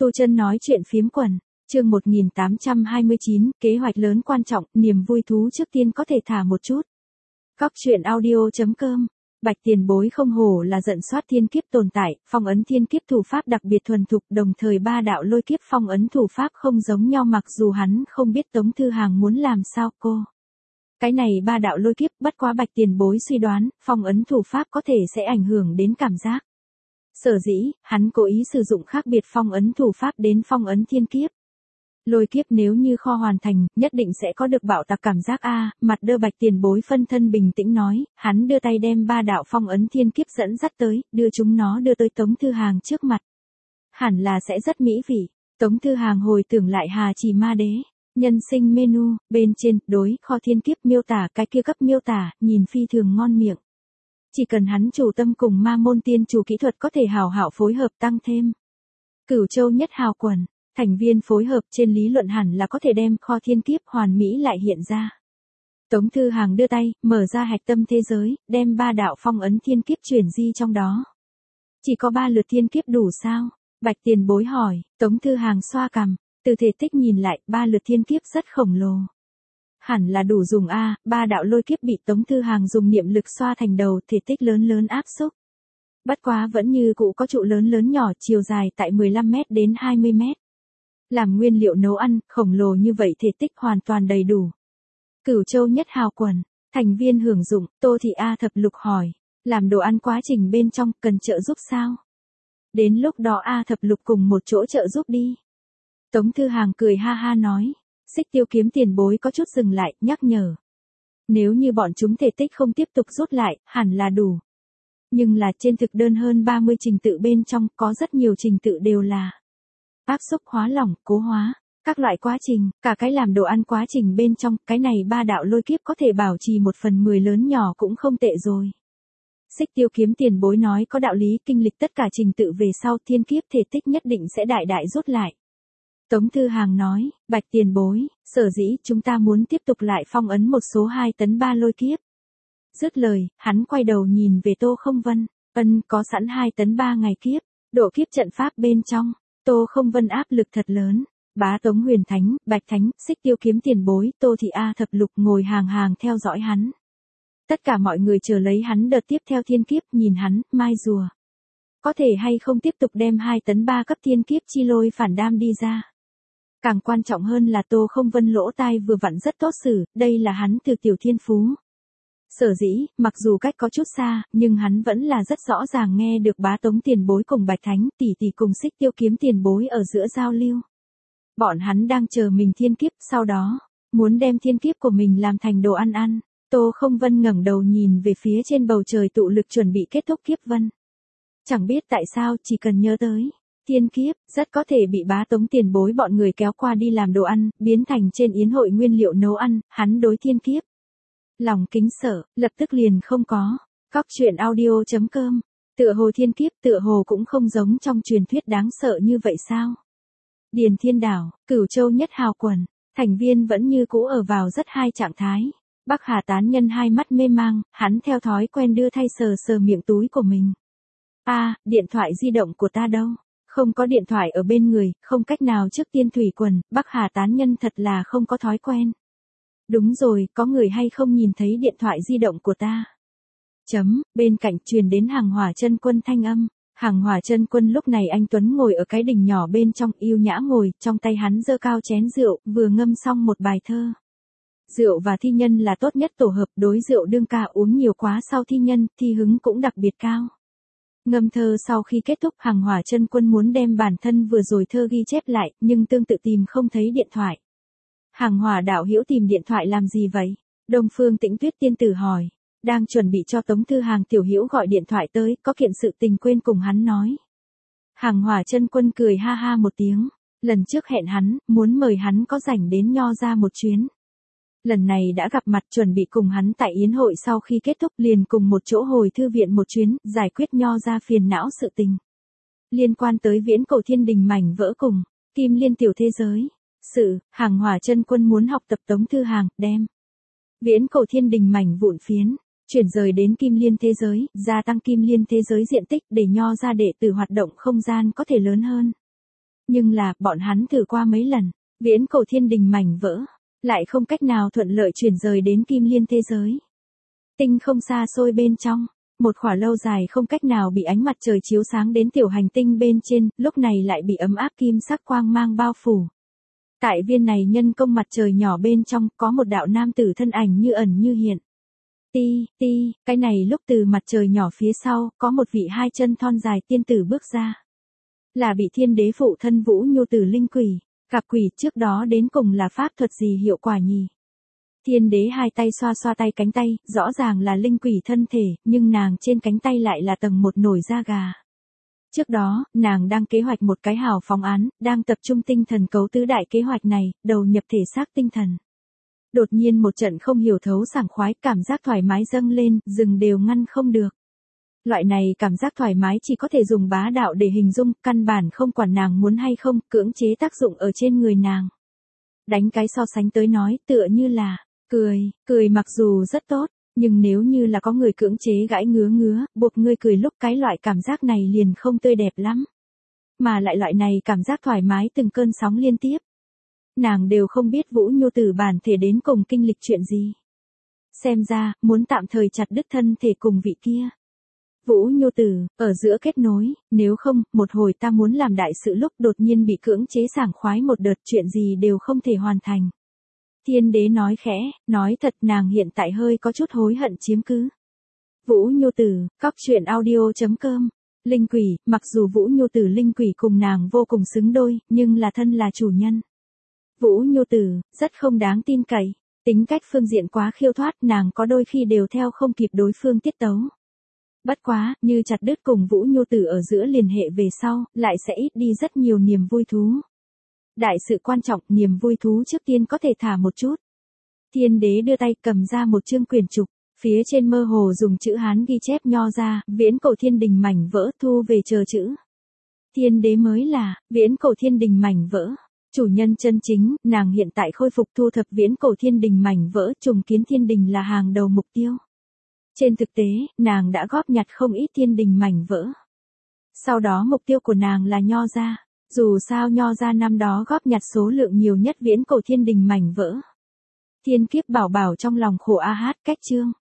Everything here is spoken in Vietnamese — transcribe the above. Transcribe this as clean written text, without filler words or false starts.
Tu Chân nói chuyện phiếm quần, chương 1829, kế hoạch lớn quan trọng, niềm vui thú trước tiên có thể thả một chút. Góc truyện audio.com. Bạch tiền bối không hổ là giận soát thiên kiếp tồn tại, phong ấn thiên kiếp thủ pháp đặc biệt thuần thục, đồng thời ba đạo lôi kiếp phong ấn thủ pháp không giống nhau, mặc dù hắn không biết Tống Thư Hàng muốn làm sao cô. Cái này ba đạo lôi kiếp, bất quá bạch tiền bối suy đoán, phong ấn thủ pháp có thể sẽ ảnh hưởng đến cảm giác. Sở dĩ, hắn cố ý sử dụng khác biệt phong ấn thủ pháp đến phong ấn thiên kiếp. Lôi kiếp nếu như kho hoàn thành, nhất định sẽ có được bạo tạc cảm giác mặt đơ bạch tiền bối phân thân bình tĩnh nói, hắn đưa tay đem ba đạo phong ấn thiên kiếp dẫn dắt tới, đưa chúng nó đưa tới Tống Thư Hàng trước mặt. Hẳn là sẽ rất mỹ vị. Tống Thư Hàng hồi tưởng lại Hà Chỉ Ma Đế, nhân sinh menu, bên trên, đối, kho thiên kiếp miêu tả, cái kia cấp miêu tả, nhìn phi thường ngon miệng. Chỉ cần hắn chủ tâm cùng ma môn tiên chủ kỹ thuật có thể hảo hảo phối hợp tăng thêm. Cửu Châu nhất hào quần, thành viên phối hợp trên lý luận hẳn là có thể đem kho thiên kiếp hoàn mỹ lại hiện ra. Tống Thư Hàng đưa tay, mở ra hạch tâm thế giới, đem ba đạo phong ấn thiên kiếp chuyển di trong đó. Chỉ có 3 lượt thiên kiếp đủ sao? Bạch tiền bối hỏi, Tống Thư Hàng xoa cằm, từ thể tích nhìn lại, 3 lượt thiên kiếp rất khổng lồ. Hẳn là đủ dùng ba đạo lôi kiếp bị Tống Thư Hàng dùng niệm lực xoa thành đầu, thể tích lớn lớn áp xúc. Bất quá vẫn như cũ có trụ lớn lớn nhỏ, chiều dài tại 15 m đến 20 m. Làm nguyên liệu nấu ăn, khổng lồ như vậy thể tích hoàn toàn đầy đủ. Cửu Châu nhất hào quần, thành viên hưởng dụng, Tô Thị A Thập Lục hỏi, làm đồ ăn quá trình bên trong, cần trợ giúp sao? Đến lúc đó A Thập Lục cùng một chỗ trợ giúp đi. Tống Thư Hàng cười ha ha nói, Xích Tiêu Kiếm tiền bối có chút dừng lại, nhắc nhở. Nếu như bọn chúng thể tích không tiếp tục rút lại, hẳn là đủ. Nhưng là trên thực đơn hơn 30 trình tự bên trong, có rất nhiều trình tự đều là áp xúc, hóa lỏng, cố hóa, các loại quá trình, cả cái làm đồ ăn quá trình bên trong, cái này ba đạo lôi kiếp có thể bảo trì 1/10 lớn nhỏ cũng không tệ rồi. Xích Tiêu Kiếm tiền bối nói có đạo lý, kinh lịch tất cả trình tự về sau thiên kiếp thể tích nhất định sẽ đại đại rút lại. Tống Thư Hàng nói, bạch tiền bối, sở dĩ chúng ta muốn tiếp tục lại phong ấn một số 2 tấn 3 lôi kiếp. Dứt lời, hắn quay đầu nhìn về Tô Không Vân, có sẵn 2 tấn 3 ngày kiếp, độ kiếp trận pháp bên trong. Tô Không Vân áp lực thật lớn, bá Tống Huyền Thánh, Bạch Thánh, Xích Tiêu Kiếm tiền bối, Tô Thị A Thập Lục ngồi hàng hàng theo dõi hắn. Tất cả mọi người chờ lấy hắn đợt tiếp theo thiên kiếp, nhìn hắn, mai rùa. Có thể hay không tiếp tục đem 2 tấn 3 cấp thiên kiếp chi lôi phản đam đi ra. Càng quan trọng hơn là Tô Không Vân lỗ tai vừa vặn rất tốt xử, đây là hắn từ tiểu thiên phú. Sở dĩ, mặc dù cách có chút xa, nhưng hắn vẫn là rất rõ ràng nghe được bá Tống tiền bối cùng Bạch Thánh tỷ tỷ cùng Xích Tiêu Kiếm tiền bối ở giữa giao lưu. Bọn hắn đang chờ mình thiên kiếp, sau đó, muốn đem thiên kiếp của mình làm thành đồ ăn ăn. Tô Không Vân ngẩng đầu nhìn về phía trên bầu trời tụ lực chuẩn bị kết thúc kiếp vân. Chẳng biết tại sao, chỉ cần nhớ tới thiên kiếp, rất có thể bị bá Tống tiền bối bọn người kéo qua đi làm đồ ăn, biến thành trên yến hội nguyên liệu nấu ăn, hắn đối thiên kiếp. Lòng kính sợ, lập tức liền không có. Góc truyện audio.com. Tựa hồ thiên kiếp, tựa hồ cũng không giống trong truyền thuyết đáng sợ như vậy sao? Điền Thiên Đảo, Cửu Châu nhất hào quần, thành viên vẫn như cũ ở vào rất hai trạng thái. Bắc Hà tán nhân hai mắt mê mang, hắn theo thói quen đưa thay sờ sờ miệng túi của mình. Điện thoại di động của ta đâu? Không có điện thoại ở bên người, không cách nào trước tiên thủy quần, Bắc Hà tán nhân thật là không có thói quen. Đúng rồi, có người hay không nhìn thấy điện thoại di động của ta? Bên cạnh truyền đến Hàng Hỏa Chân Quân thanh âm. Hàng Hỏa Chân Quân lúc này anh tuấn ngồi ở cái đình nhỏ bên trong, yêu nhã ngồi, trong tay hắn giơ cao chén rượu, vừa ngâm xong một bài thơ. Rượu và thi nhân là tốt nhất tổ hợp, đối rượu đương ca uống nhiều quá sau thi nhân, thi hứng cũng đặc biệt cao. Ngâm thơ sau khi kết thúc, Hàng Hỏa Chân Quân muốn đem bản thân vừa rồi thơ ghi chép lại, nhưng tương tự tìm không thấy điện thoại. Hàng Hỏa đạo hữu tìm điện thoại làm gì vậy? Đông Phương Tĩnh Tuyết tiên tử hỏi. Đang chuẩn bị cho Tống Thư Hàng tiểu hữu gọi điện thoại tới, có kiện sự tình quên cùng hắn nói. Hàng Hỏa Chân Quân cười ha ha một tiếng. Lần trước hẹn hắn, muốn mời hắn có rảnh đến Nho ra một chuyến. Lần này đã gặp mặt, chuẩn bị cùng hắn tại yến hội, sau khi kết thúc liền cùng một chỗ hồi thư viện một chuyến, giải quyết Nho ra phiền não sự tình. Liên quan tới viễn cổ thiên đình mảnh vỡ cùng Kim Liên tiểu thế giới. Hàng Hỏa Chân Quân muốn học tập Tống Thư Hàng, đem viễn cổ thiên đình mảnh vụn phiến chuyển rời đến Kim Liên thế giới, gia tăng Kim Liên thế giới diện tích để Nho ra đệ tử hoạt động không gian có thể lớn hơn. Nhưng là, bọn hắn thử qua mấy lần, viễn cổ thiên đình mảnh vỡ, lại không cách nào thuận lợi chuyển rời đến kim liên thế giới. Tinh không xa xôi bên trong, một khỏa lâu dài không cách nào bị ánh mặt trời chiếu sáng đến tiểu hành tinh bên trên, lúc này lại bị ấm áp kim sắc quang mang bao phủ. Tại viên này nhân công mặt trời nhỏ bên trong có một đạo nam tử thân ảnh như ẩn như hiện. Ti, cái này lúc từ mặt trời nhỏ phía sau, có một vị hai chân thon dài tiên tử bước ra. Là bị thiên đế phụ thân Vũ Nhu Tử linh quỷ, gặp quỷ trước đó đến cùng là pháp thuật gì hiệu quả nhỉ? Thiên đế hai tay xoa xoa tay cánh tay, rõ ràng là linh quỷ thân thể, nhưng nàng trên cánh tay lại là tầng một nổi da gà. Trước đó, nàng đang kế hoạch một cái hào phóng án, đang tập trung tinh thần cấu tứ đại kế hoạch này, đầu nhập thể xác tinh thần. Đột nhiên một trận không hiểu thấu sảng khoái, cảm giác thoải mái dâng lên, dừng đều ngăn không được. Loại này cảm giác thoải mái chỉ có thể dùng bá đạo để hình dung, căn bản không quản nàng muốn hay không, cưỡng chế tác dụng ở trên người nàng. Đánh cái so sánh tới nói, tựa như là, cười mặc dù rất tốt, nhưng nếu như là có người cưỡng chế gãi ngứa, buộc ngươi cười lúc cái loại cảm giác này liền không tươi đẹp lắm. Mà lại loại này cảm giác thoải mái từng cơn sóng liên tiếp. Nàng đều không biết Vũ Nhu Tử bản thể đến cùng kinh lịch chuyện gì. Xem ra, muốn tạm thời chặt đứt thân thể cùng vị kia. Vũ Nhu Tử, ở giữa kết nối, nếu không, một hồi ta muốn làm đại sự lúc đột nhiên bị cưỡng chế sảng khoái một đợt chuyện gì đều không thể hoàn thành. Thiên đế nói khẽ, nói thật nàng hiện tại hơi có chút hối hận chiếm cứ. Vũ Nhu Tử, coctruyện.audio.com. Linh quỷ, mặc dù Vũ Nhu Tử linh quỷ cùng nàng vô cùng xứng đôi, nhưng là thân là chủ nhân. Vũ Nhu Tử, rất không đáng tin cậy, tính cách phương diện quá khiêu thoát, nàng có đôi khi đều theo không kịp đối phương tiết tấu. Bất quá, như chặt đứt cùng Vũ Nhu Tử ở giữa liên hệ về sau, lại sẽ ít đi rất nhiều niềm vui thú. Đại sự quan trọng, niềm vui thú trước tiên có thể thả một chút. Thiên đế đưa tay cầm ra một chương quyển trục, phía trên mơ hồ dùng chữ Hán ghi chép nho ra, viễn cổ thiên đình mảnh vỡ thu về chờ chữ. Thiên đế mới là, viễn cổ thiên đình mảnh vỡ. Chủ nhân chân chính, nàng hiện tại khôi phục thu thập viễn cổ thiên đình mảnh vỡ, trùng kiến thiên đình là hàng đầu mục tiêu. Trên thực tế, nàng đã góp nhặt không ít thiên đình mảnh vỡ. Sau đó mục tiêu của nàng là nho gia. Dù sao nho gia năm đó góp nhặt số lượng nhiều nhất viễn cổ thiên đình mảnh vỡ. Thiên kiếp bảo bảo trong lòng khổ a hát cách chương.